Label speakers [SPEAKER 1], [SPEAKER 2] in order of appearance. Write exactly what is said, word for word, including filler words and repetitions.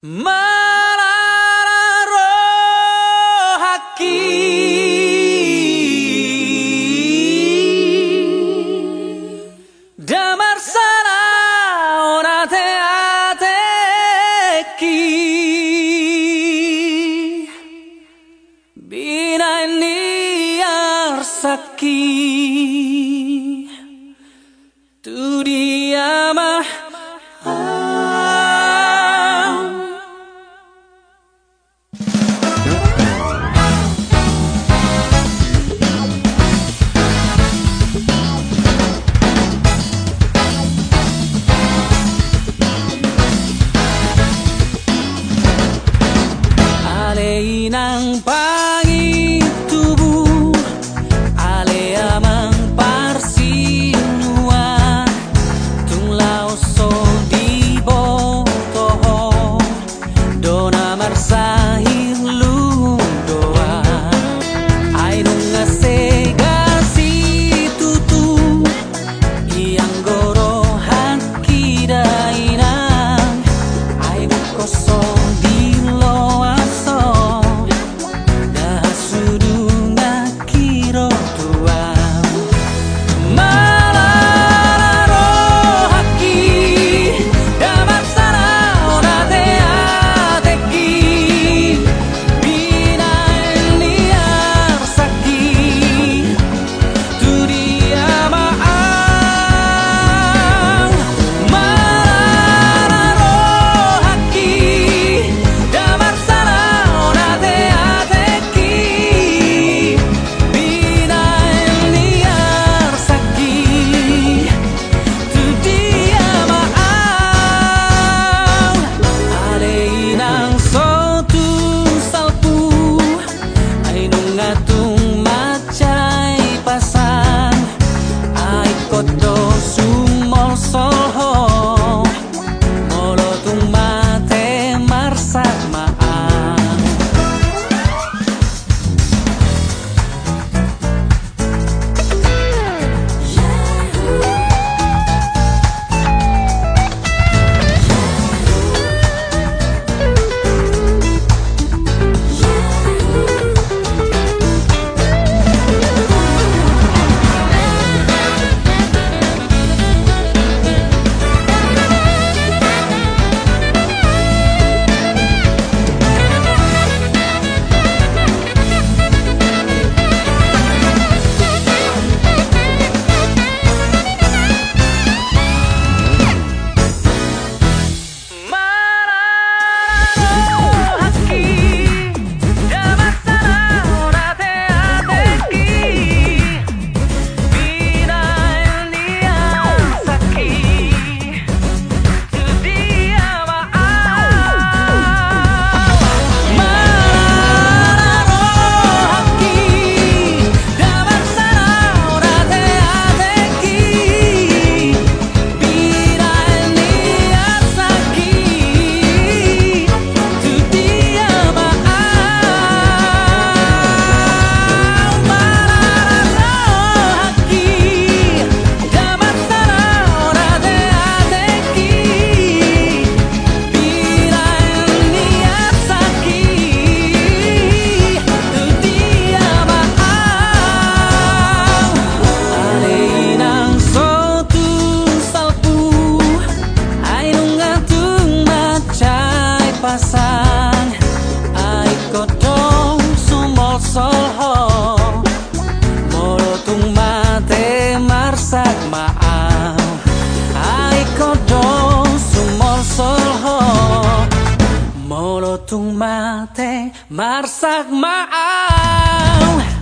[SPEAKER 1] Mararrohaki damar sana onate ateki bina ini arsaki tu dia mah nang pangi tubuh ale amang parsinua tung lao so di botoho dona marsahir lu doa ai nung ngasegasi tutu yang gorohan kidainang ai bukoso di loa pasang ai kodong sumol solho molotung mate marsak maaf ai kodong sumol solho molotung mate marsak maaf.